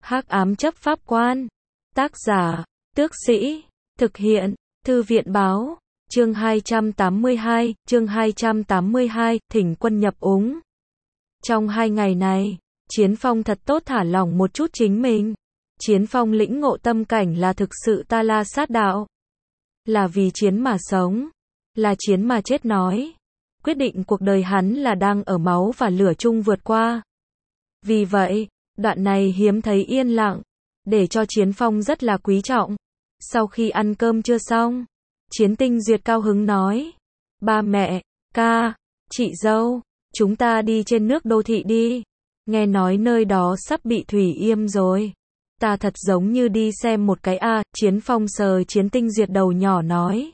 Hắc ám chấp pháp quan. Tác giả, Tước Sĩ. Thực hiện, Thư viện báo. Chương 282, thỉnh quân nhập úng. Trong 2 ngày này, Chiến Phong thật tốt thả lỏng một chút chính mình. Chiến Phong lĩnh ngộ tâm cảnh là thực sự ta la sát đạo. Là vì chiến mà sống, là chiến mà chết nói. Quyết định cuộc đời hắn là đang ở máu và lửa chung vượt qua. Vì vậy, đoạn này hiếm thấy yên lặng, để cho Chiến Phong rất là quý trọng. Sau khi ăn cơm trưa xong, Chiến Tinh Duyệt cao hứng nói: ba mẹ, ca, chị dâu, chúng ta đi trên nước đô thị đi. Nghe nói nơi đó sắp bị thủy yêm rồi. Ta thật giống như đi xem một cái a. Chiến Phong sờ Chiến Tinh Duyệt đầu nhỏ nói: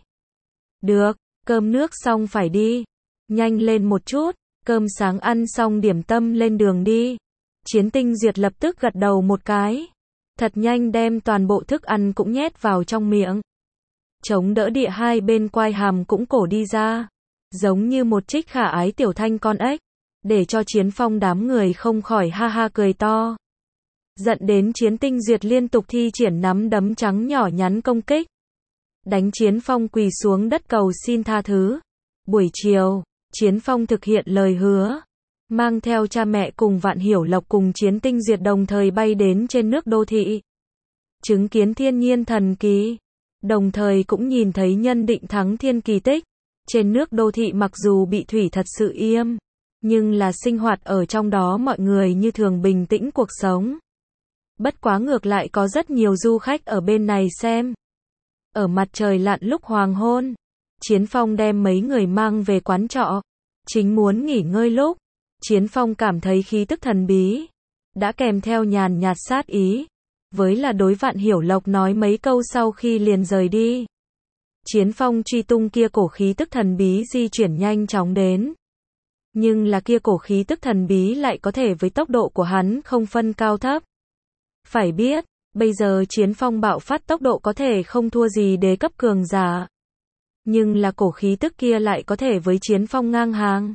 được, cơm nước xong phải đi. Nhanh lên một chút, cơm sáng ăn xong điểm tâm lên đường đi. Chiến Tinh Duyệt lập tức gật đầu một cái. Thật nhanh đem toàn bộ thức ăn cũng nhét vào trong miệng. Chống đỡ địa hai bên quai hàm cũng cổ đi ra. Giống như một trích khả ái tiểu thanh con ếch. Để cho Chiến Phong đám người không khỏi ha ha cười to. Giận đến Chiến Tinh Duyệt liên tục thi triển nắm đấm trắng nhỏ nhắn công kích. Đánh Chiến Phong quỳ xuống đất cầu xin tha thứ. Buổi chiều, Chiến Phong thực hiện lời hứa. Mang theo cha mẹ cùng Vạn Hiểu Lộc cùng Chiến Tinh Duyệt đồng thời bay đến trên nước đô thị. Chứng kiến thiên nhiên thần kỳ. Đồng thời cũng nhìn thấy Nhân Định Thắng Thiên kỳ tích. Trên nước đô thị mặc dù bị thủy thật sự yêm, nhưng là sinh hoạt ở trong đó mọi người như thường bình tĩnh cuộc sống. Bất quá ngược lại có rất nhiều du khách ở bên này xem. Ở mặt trời lặn lúc hoàng hôn, Chiến Phong đem mấy người mang về quán trọ. Chính muốn nghỉ ngơi lúc, Chiến Phong cảm thấy khí tức thần bí, đã kèm theo nhàn nhạt sát ý. Với là đối Vạn Hiểu Lộc nói mấy câu sau khi liền rời đi. Chiến Phong truy tung kia cổ khí tức thần bí di chuyển nhanh chóng đến. Nhưng là kia cổ khí tức thần bí lại có thể với tốc độ của hắn không phân cao thấp. Phải biết, bây giờ Chiến Phong bạo phát tốc độ có thể không thua gì đế cấp cường giả. Nhưng là cổ khí tức kia lại có thể với Chiến Phong ngang hàng.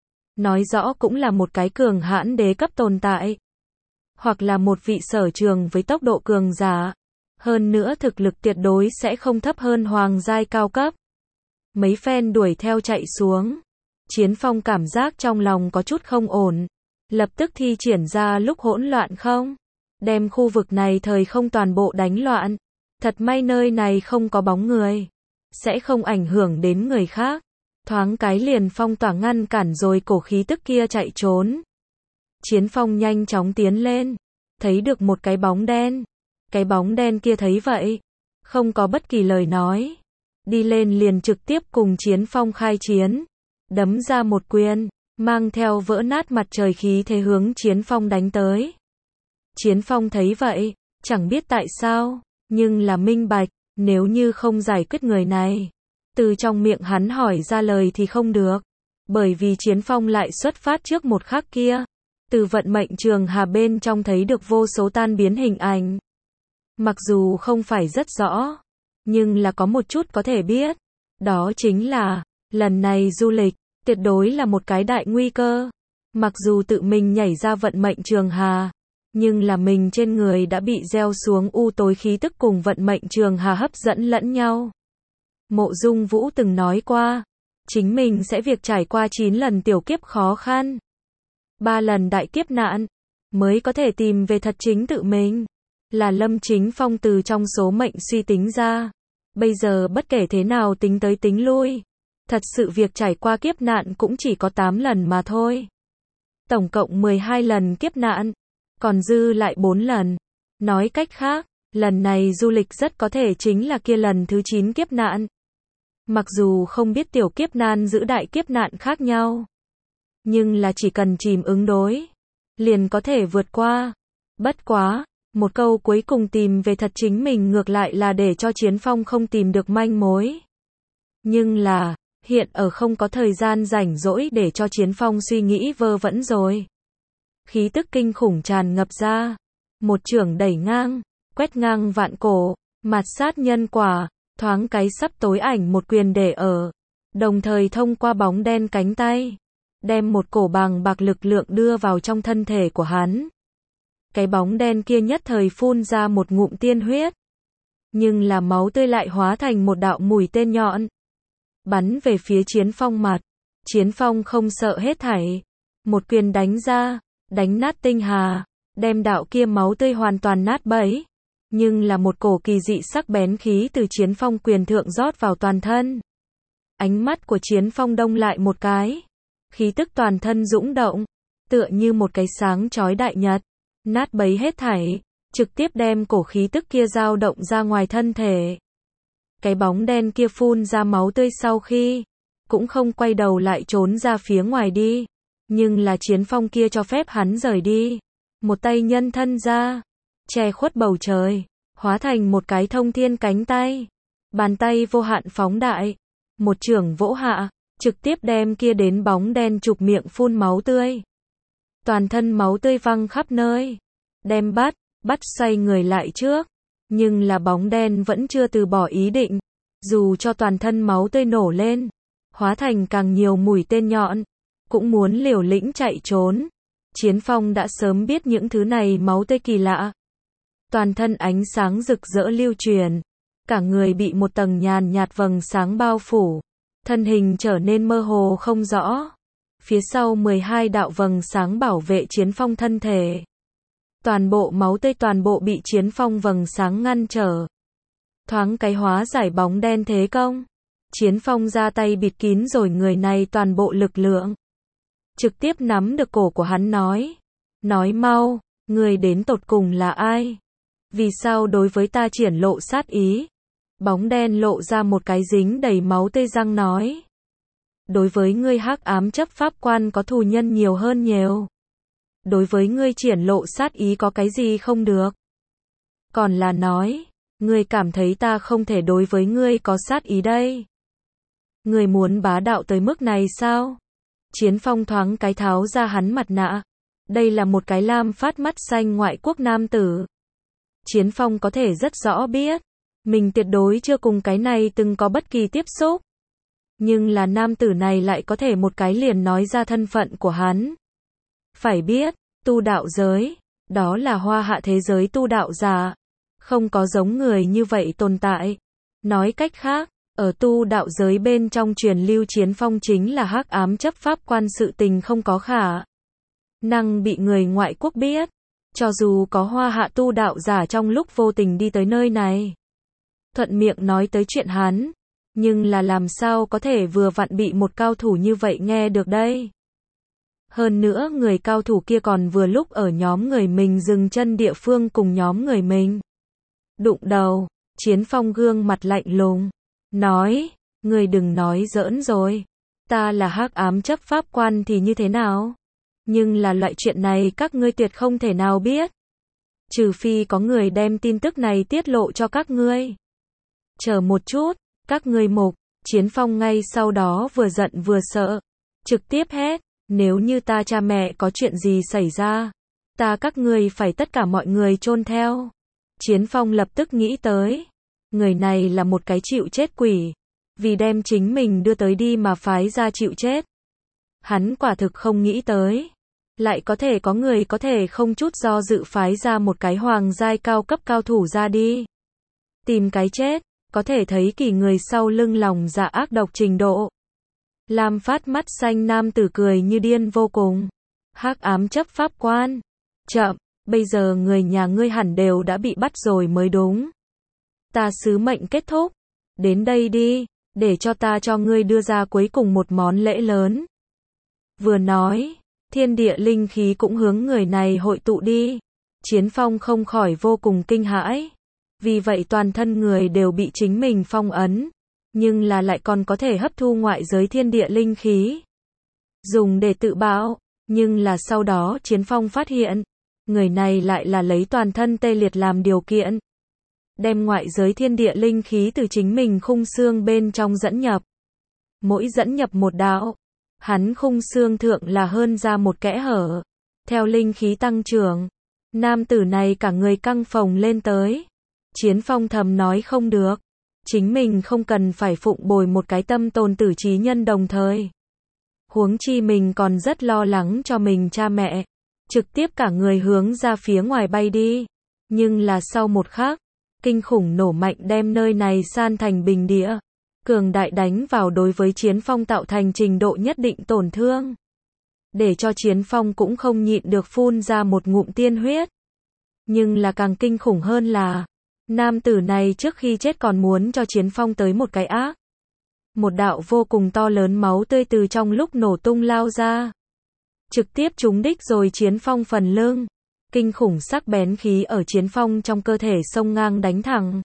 Nói rõ cũng là một cái cường hãn đế cấp tồn tại. Hoặc là một vị sở trường với tốc độ cường giả. Hơn nữa thực lực tuyệt đối sẽ không thấp hơn hoàng giai cao cấp. Mấy phen đuổi theo chạy xuống. Chiến Phong cảm giác trong lòng có chút không ổn. Lập tức thi triển ra lúc hỗn loạn không. Đem khu vực này thời không toàn bộ đánh loạn. Thật may nơi này không có bóng người. Sẽ không ảnh hưởng đến người khác. Thoáng cái liền phong tỏa ngăn cản rồi cổ khí tức kia chạy trốn. Chiến Phong nhanh chóng tiến lên. Thấy được một cái bóng đen. Cái bóng đen kia thấy vậy. Không có bất kỳ lời nói. Đi lên liền trực tiếp cùng Chiến Phong khai chiến. Đấm ra một quyền. Mang theo vỡ nát mặt trời khí thế hướng Chiến Phong đánh tới. Chiến Phong thấy vậy. Chẳng biết tại sao. Nhưng là minh bạch. Nếu như không giải quyết người này. Từ trong miệng hắn hỏi ra lời thì không được. Bởi vì Chiến Phong lại xuất phát trước một khắc kia. Từ vận mệnh trường hà bên trong thấy được vô số tan biến hình ảnh. Mặc dù không phải rất rõ. Nhưng là có một chút có thể biết. Đó chính là, lần này du lịch, tuyệt đối là một cái đại nguy cơ. Mặc dù tự mình nhảy ra vận mệnh trường hà. Nhưng là mình trên người đã bị gieo xuống u tối khí tức cùng vận mệnh trường hà hấp dẫn lẫn nhau. Mộ Dung Vũ từng nói qua, chính mình sẽ việc trải qua 9 lần tiểu kiếp khó khăn, 3 lần đại kiếp nạn, mới có thể tìm về thật chính tự mình. Là Lâm Chính Phong từ trong số mệnh suy tính ra. Bây giờ bất kể thế nào tính tới tính lui, thật sự việc trải qua kiếp nạn cũng chỉ có 8 lần mà thôi. Tổng cộng 12 lần kiếp nạn, còn dư lại 4 lần. Nói cách khác, lần này du lịch rất có thể chính là kia lần thứ 9 kiếp nạn. Mặc dù không biết tiểu kiếp nan giữ đại kiếp nạn khác nhau. Nhưng là chỉ cần chìm ứng đối, liền có thể vượt qua. Bất quá, một câu cuối cùng tìm về thật chính mình ngược lại là để cho Chiến Phong không tìm được manh mối. Nhưng là, hiện ở không có thời gian rảnh rỗi để cho Chiến Phong suy nghĩ vơ vẩn rồi. Khí tức kinh khủng tràn ngập ra. Một chưởng đẩy ngang, quét ngang vạn cổ, mạt sát nhân quả, thoáng cái sắp tối ảnh một quyền để ở. Đồng thời thông qua bóng đen cánh tay, đem một cổ bàng bạc lực lượng đưa vào trong thân thể của hắn. Cái bóng đen kia nhất thời phun ra một ngụm tiên huyết. Nhưng là máu tươi lại hóa thành một đạo mũi tên nhọn. Bắn về phía Chiến Phong mặt. Chiến Phong không sợ hết thảy. Một quyền đánh ra, đánh nát tinh hà, đem đạo kia máu tươi hoàn toàn nát bấy. Nhưng là một cổ kỳ dị sắc bén khí từ Chiến Phong quyền thượng rót vào toàn thân. Ánh mắt của Chiến Phong đông lại một cái. Khí tức toàn thân dũng động, tựa như một cái sáng chói đại nhật, nát bấy hết thảy, trực tiếp đem cổ khí tức kia dao động ra ngoài thân thể. Cái bóng đen kia phun ra máu tươi sau khi, cũng không quay đầu lại trốn ra phía ngoài đi. Nhưng là Chiến Phong kia cho phép hắn rời đi. Một tay nhân thân ra, che khuất bầu trời, hóa thành một cái thông thiên cánh tay. Bàn tay vô hạn phóng đại, một chưởng vỗ hạ, trực tiếp đem kia đến bóng đen chụp miệng phun máu tươi. Toàn thân máu tươi văng khắp nơi. Đem bắt xoay người lại trước. Nhưng là bóng đen vẫn chưa từ bỏ ý định. Dù cho toàn thân máu tươi nổ lên, hóa thành càng nhiều mũi tên nhọn, cũng muốn liều lĩnh chạy trốn. Chiến Phong đã sớm biết những thứ này máu tươi kỳ lạ. Toàn thân ánh sáng rực rỡ lưu truyền. Cả người bị một tầng nhàn nhạt vầng sáng bao phủ. Thân hình trở nên mơ hồ không rõ. Phía sau 12 đạo vầng sáng bảo vệ Chiến Phong thân thể. Toàn bộ máu tươi toàn bộ bị Chiến Phong vầng sáng ngăn trở. Thoáng cái hóa giải bóng đen thế công. Chiến Phong ra tay bịt kín rồi người này toàn bộ lực lượng. Trực tiếp nắm được cổ của hắn nói. Nói mau, người đến tột cùng là ai? Vì sao đối với ta triển lộ sát ý? Bóng đen lộ ra một cái dính đầy máu tươi răng nói. Đối với ngươi hắc ám chấp pháp quan có thù nhân nhiều hơn nhiều. Đối với ngươi triển lộ sát ý có cái gì không được? Còn là nói, ngươi cảm thấy ta không thể đối với ngươi có sát ý đây. Ngươi muốn bá đạo tới mức này sao? Chiến Phong thoáng cái tháo ra hắn mặt nạ. Đây là một cái lam phát mắt xanh ngoại quốc nam tử. Chiến Phong có thể rất rõ biết. Mình tuyệt đối chưa cùng cái này từng có bất kỳ tiếp xúc. Nhưng là nam tử này lại có thể một cái liền nói ra thân phận của hắn. Phải biết, tu đạo giới, đó là hoa hạ thế giới tu đạo giả. Không có giống người như vậy tồn tại. Nói cách khác, ở tu đạo giới bên trong truyền lưu Chiến Phong chính là hắc ám chấp pháp quan, sự tình không có khả năng bị người ngoại quốc biết. Cho dù có hoa hạ tu đạo giả trong lúc vô tình đi tới nơi này, thuận miệng nói tới chuyện hắn, nhưng là làm sao có thể vừa vặn bị một cao thủ như vậy nghe được đây. Hơn nữa người cao thủ kia còn vừa lúc ở nhóm người mình dừng chân địa phương cùng nhóm người mình đụng đầu. Chiến Phong gương mặt lạnh lùng, nói, ngươi đừng nói giỡn rồi. Ta là hắc ám chấp pháp quan thì như thế nào? Nhưng là loại chuyện này các ngươi tuyệt không thể nào biết. Trừ phi có người đem tin tức này tiết lộ cho các ngươi. Chờ một chút, các ngươi mục. Chiến Phong ngay sau đó vừa giận vừa sợ. Trực tiếp hét, nếu như ta cha mẹ có chuyện gì xảy ra, ta các ngươi phải tất cả mọi người chôn theo. Chiến Phong lập tức nghĩ tới. Người này là một cái chịu chết quỷ. Vì đem chính mình đưa tới đi mà phái ra chịu chết. Hắn quả thực không nghĩ tới. Lại có thể có người có thể không chút do dự phái ra một cái hoàng giai cao cấp cao thủ ra đi. Tìm cái chết, có thể thấy kỳ người sau lưng lòng dạ ác độc trình độ. Lam phát mắt xanh nam tử cười như điên vô cùng. Hắc ám chấp pháp quan. Chậm, bây giờ người nhà ngươi hẳn đều đã bị bắt rồi mới đúng. Ta sứ mệnh kết thúc. Đến đây đi, để cho ta cho ngươi đưa ra cuối cùng một món lễ lớn. Vừa nói, thiên địa linh khí cũng hướng người này hội tụ đi. Chiến Phong không khỏi vô cùng kinh hãi. Vì vậy toàn thân người đều bị chính mình phong ấn. Nhưng là lại còn có thể hấp thu ngoại giới thiên địa linh khí. Dùng để tự bạo. Nhưng là sau đó Chiến Phong phát hiện. Người này lại là lấy toàn thân tê liệt làm điều kiện. Đem ngoại giới thiên địa linh khí từ chính mình khung xương bên trong dẫn nhập. Mỗi dẫn nhập một đạo, hắn khung xương thượng là hơn ra một kẽ hở. Theo linh khí tăng trưởng, nam tử này cả người căng phồng lên tới. Chiến Phong thầm nói không được. Chính mình không cần phải phụng bồi một cái tâm tồn tử trí nhân đồng thời. Huống chi mình còn rất lo lắng cho mình cha mẹ. trực tiếp cả người hướng ra phía ngoài bay đi. Nhưng là sau một khắc, kinh khủng nổ mạnh đem nơi này san thành bình địa. Cường đại đánh vào đối với Chiến Phong tạo thành trình độ nhất định tổn thương. Để cho Chiến Phong cũng không nhịn được phun ra một ngụm tiên huyết. Nhưng là càng kinh khủng hơn là, nam tử này trước khi chết còn muốn cho Chiến Phong tới một cái ác. Một đạo vô cùng to lớn máu tươi từ trong lúc nổ tung lao ra. Trực tiếp trúng đích rồi Chiến Phong phần lưng. Kinh khủng sắc bén khí ở Chiến Phong trong cơ thể xông ngang đánh thẳng.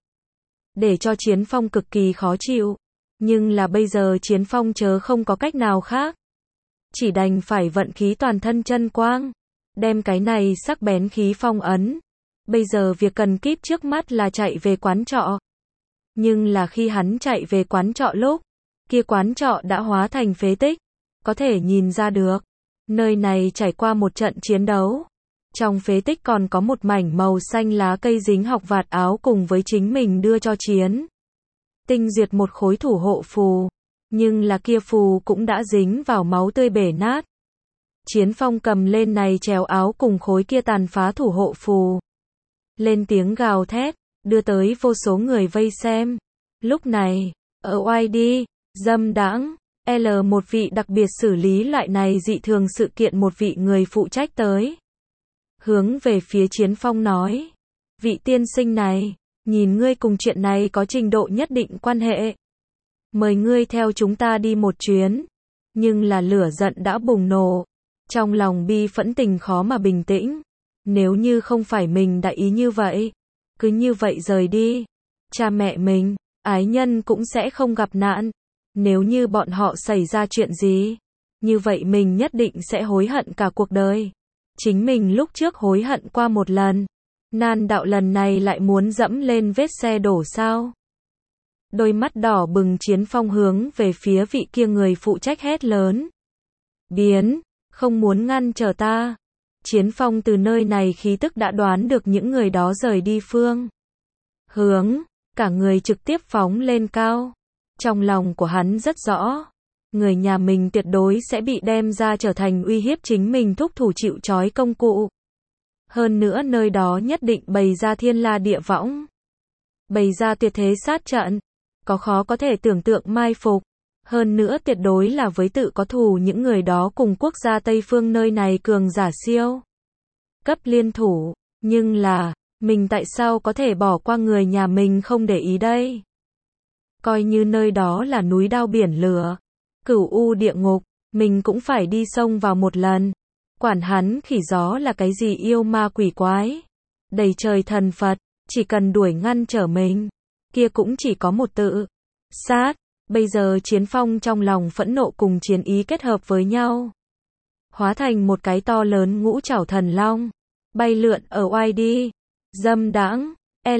Để cho Chiến Phong cực kỳ khó chịu. Nhưng là bây giờ Chiến Phong chớ không có cách nào khác. Chỉ đành phải vận khí toàn thân chân quang. Đem cái này sắc bén khí phong ấn. Bây giờ việc cần kíp trước mắt là chạy về quán trọ. Nhưng là khi hắn chạy về quán trọ lúc, kia quán trọ đã hóa thành phế tích. Có thể nhìn ra được. Nơi này trải qua một trận chiến đấu. Trong phế tích còn có một mảnh màu xanh lá cây dính học vạt áo cùng với chính mình đưa cho Chiến Tinh duyệt một khối thủ hộ phù. Nhưng là kia phù cũng đã dính vào máu tươi bể nát. Chiến Phong cầm lên này trèo áo cùng khối kia tàn phá thủ hộ phù. Lên tiếng gào thét, đưa tới vô số người vây xem. Lúc này, ở YD, dâm đãng, một vị đặc biệt xử lý loại này dị thường sự kiện một vị người phụ trách tới. Hướng về phía Chiến Phong nói, vị tiên sinh này, nhìn ngươi cùng chuyện này có trình độ nhất định quan hệ. Mời ngươi theo chúng ta đi một chuyến. Nhưng là lửa giận đã bùng nổ. Trong lòng bi phẫn tình khó mà bình tĩnh. Nếu như không phải mình đã ý như vậy, cứ như vậy rời đi. Cha mẹ mình, ái nhân cũng sẽ không gặp nạn. Nếu như bọn họ xảy ra chuyện gì, như vậy mình nhất định sẽ hối hận cả cuộc đời. Chính mình lúc trước hối hận qua một lần. Nan đạo lần này lại muốn dẫm lên vết xe đổ sao? Đôi mắt đỏ bừng Chiến Phong hướng về phía vị kia người phụ trách hét lớn. Biến, không muốn ngăn trở ta. Chiến Phong từ nơi này khí tức đã đoán được những người đó rời đi phương hướng, cả người trực tiếp phóng lên cao. Trong lòng của hắn rất rõ, người nhà mình tuyệt đối sẽ bị đem ra trở thành uy hiếp chính mình thúc thủ chịu trói công cụ. Hơn nữa nơi đó nhất định bày ra thiên la địa võng, bày ra tuyệt thế sát trận, có khó có thể tưởng tượng mai phục. Hơn nữa tuyệt đối là với tự có thù những người đó cùng quốc gia Tây Phương nơi này cường giả siêu cấp liên thủ. Nhưng là, mình tại sao có thể bỏ qua người nhà mình không để ý đây? Coi như nơi đó là núi đao biển lửa, cửu u địa ngục, mình cũng phải đi xông vào một lần. Quản hắn khỉ gió là cái gì yêu ma quỷ quái, đầy trời thần Phật, chỉ cần đuổi ngăn trở mình, kia cũng chỉ có một tự sát. Bây giờ Chiến Phong trong lòng phẫn nộ cùng chiến ý kết hợp với nhau, hóa thành một cái to lớn ngũ trảo thần long, bay lượn ở YD, dâm đãng,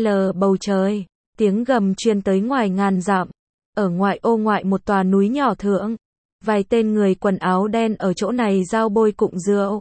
bầu trời, tiếng gầm truyền tới ngoài ngàn dặm. Ở ngoại ô ngoại một tòa núi nhỏ thượng, vài tên người quần áo đen ở chỗ này giao bôi cụng rượu,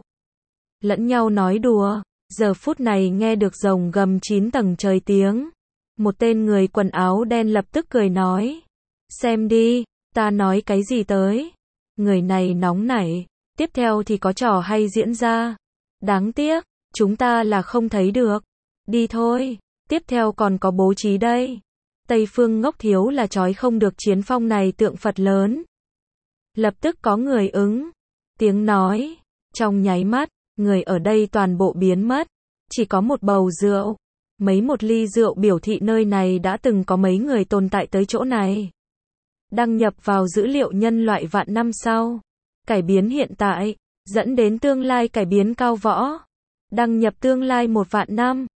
lẫn nhau nói đùa. Giờ phút này nghe được rồng gầm 9 tầng trời tiếng, một tên người quần áo đen lập tức cười nói, xem đi, ta nói cái gì tới. Người này nóng nảy, tiếp theo thì có trò hay diễn ra. Đáng tiếc, chúng ta là không thấy được. Đi thôi, tiếp theo còn có bố trí đây. Tây Phương ngốc thiếu là trói không được Chiến Phong này tượng Phật lớn. Lập tức có người ứng tiếng nói, trong nháy mắt, người ở đây toàn bộ biến mất. Chỉ có một bầu rượu, một ly rượu biểu thị nơi này đã từng có mấy người tồn tại tới chỗ này. Đăng nhập vào dữ liệu nhân loại vạn năm sau. Cải biến hiện tại, dẫn đến tương lai cải biến cao võ. Đăng nhập tương lai 1 vạn năm.